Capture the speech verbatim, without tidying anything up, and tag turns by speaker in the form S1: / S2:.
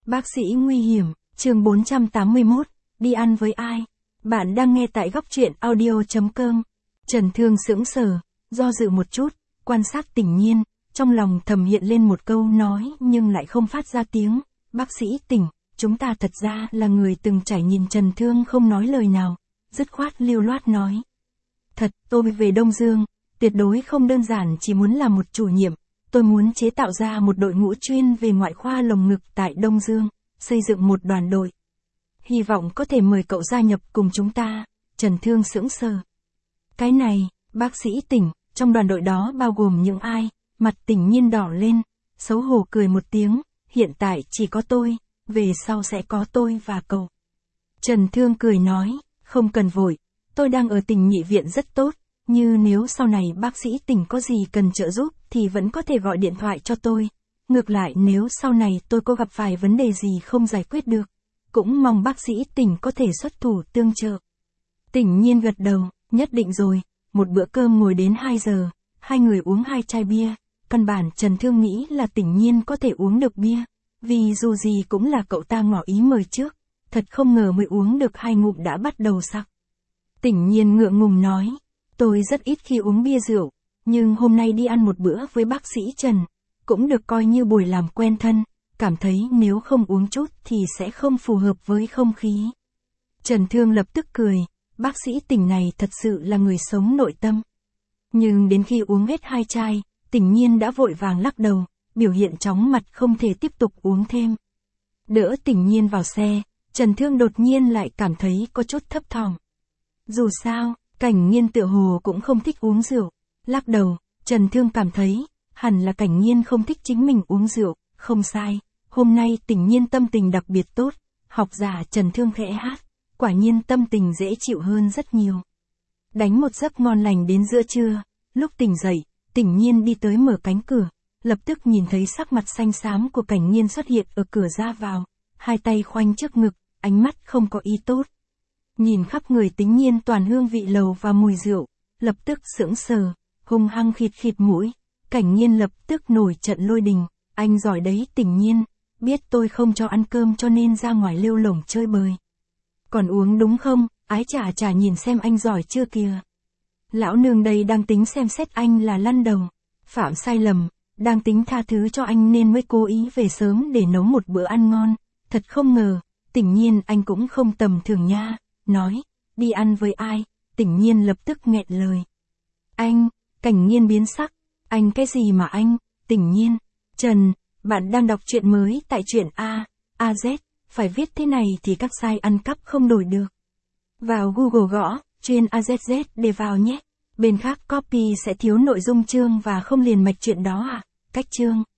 S1: Bác sĩ nguy hiểm, chương bốn trăm tám mươi mốt, đi ăn với ai? Bạn đang nghe tại góc truyện audio chấm com. Trần Thương sững sờ, do dự một chút, quan sát Tỉnh Nhiên, trong lòng thầm hiện lên một câu nói nhưng lại không phát ra tiếng. Bác sĩ Tỉnh, chúng ta thật ra là người từng trải. Nhìn Trần Thương không nói lời nào, dứt khoát lưu loát nói. Thật, tôi về Đông Dương, tuyệt đối không đơn giản chỉ muốn là một chủ nhiệm. Tôi muốn chế tạo ra một đội ngũ chuyên về ngoại khoa lồng ngực tại Đông Dương, xây dựng một đoàn đội. Hy vọng có thể mời cậu gia nhập cùng chúng ta. Trần Thương sững sờ. Cái này, bác sĩ Tỉnh, trong đoàn đội đó bao gồm những ai? Mặt Tỉnh Nhiên đỏ lên, xấu hổ cười một tiếng, hiện tại chỉ có tôi, về sau sẽ có tôi và cậu. Trần Thương cười nói, không cần vội, tôi đang ở Tỉnh Nhị viện rất tốt, như nếu sau này bác sĩ Tỉnh có gì cần trợ giúp thì vẫn có thể gọi điện thoại cho tôi. Ngược lại nếu sau này tôi có gặp phải vấn đề gì không giải quyết được, cũng mong bác sĩ Tỉnh có thể xuất thủ tương trợ. Tỉnh Nhiên gật đầu, nhất định rồi. Một bữa cơm ngồi đến hai giờ, hai người uống hai chai bia. Căn bản Trần Thương nghĩ là Tỉnh Nhiên có thể uống được bia, vì dù gì cũng là cậu ta ngỏ ý mời trước. Thật không ngờ mới uống được hai ngụm đã bắt đầu sặc. Tỉnh Nhiên ngượng ngùng nói, tôi rất ít khi uống bia rượu, nhưng hôm nay đi ăn một bữa với bác sĩ Trần, cũng được coi như buổi làm quen thân, cảm thấy nếu không uống chút thì sẽ không phù hợp với không khí. Trần Thương lập tức cười, bác sĩ Tỉnh này thật sự là người sống nội tâm. Nhưng đến khi uống hết hai chai, Tỉnh Nhiên đã vội vàng lắc đầu, biểu hiện chóng mặt không thể tiếp tục uống thêm. Đỡ Tỉnh Nhiên vào xe, Trần Thương đột nhiên lại cảm thấy có chút thấp thỏm. Dù sao, Cảnh Nhiên tựa hồ cũng không thích uống rượu. Lắc đầu, Trần Thương cảm thấy, hẳn là Cảnh Nhiên không thích chính mình uống rượu, không sai. Hôm nay Tỉnh Nhiên tâm tình đặc biệt tốt, học giả Trần Thương khẽ hát, quả nhiên tâm tình dễ chịu hơn rất nhiều. Đánh một giấc ngon lành đến giữa trưa, lúc tỉnh dậy, Tỉnh Nhiên đi tới mở cánh cửa, lập tức nhìn thấy sắc mặt xanh xám của Cảnh Nhiên xuất hiện ở cửa ra vào, hai tay khoanh trước ngực, ánh mắt không có ý tốt. Nhìn khắp người Tỉnh Nhiên toàn hương vị lầu và mùi rượu, lập tức sững sờ, hung hăng khịt khịt mũi. Cảnh Nhiên lập tức nổi trận lôi đình, anh giỏi đấy Tỉnh Nhiên, biết tôi không cho ăn cơm cho nên ra ngoài lêu lổng chơi bời. Còn uống đúng không, ái chà chà nhìn xem anh giỏi chưa kìa. Lão nương đây đang tính xem xét anh là lăn đầu, phạm sai lầm, đang tính tha thứ cho anh nên mới cố ý về sớm để nấu một bữa ăn ngon. Thật không ngờ, Tỉnh Nhiên anh cũng không tầm thường nha, nói, đi ăn với ai, Tỉnh Nhiên lập tức nghẹn lời. Anh, Cảnh Nhiên biến sắc, anh cái gì mà anh, Tỉnh Nhiên, Trần, bạn đang đọc truyện mới tại truyện A, a zét, phải viết thế này thì các site ăn cắp không đổi được. Vào Google gõ, chuyên a zét zét để vào nhé, bên khác copy sẽ thiếu nội dung chương và không liền mạch chuyện đó à, cách chương.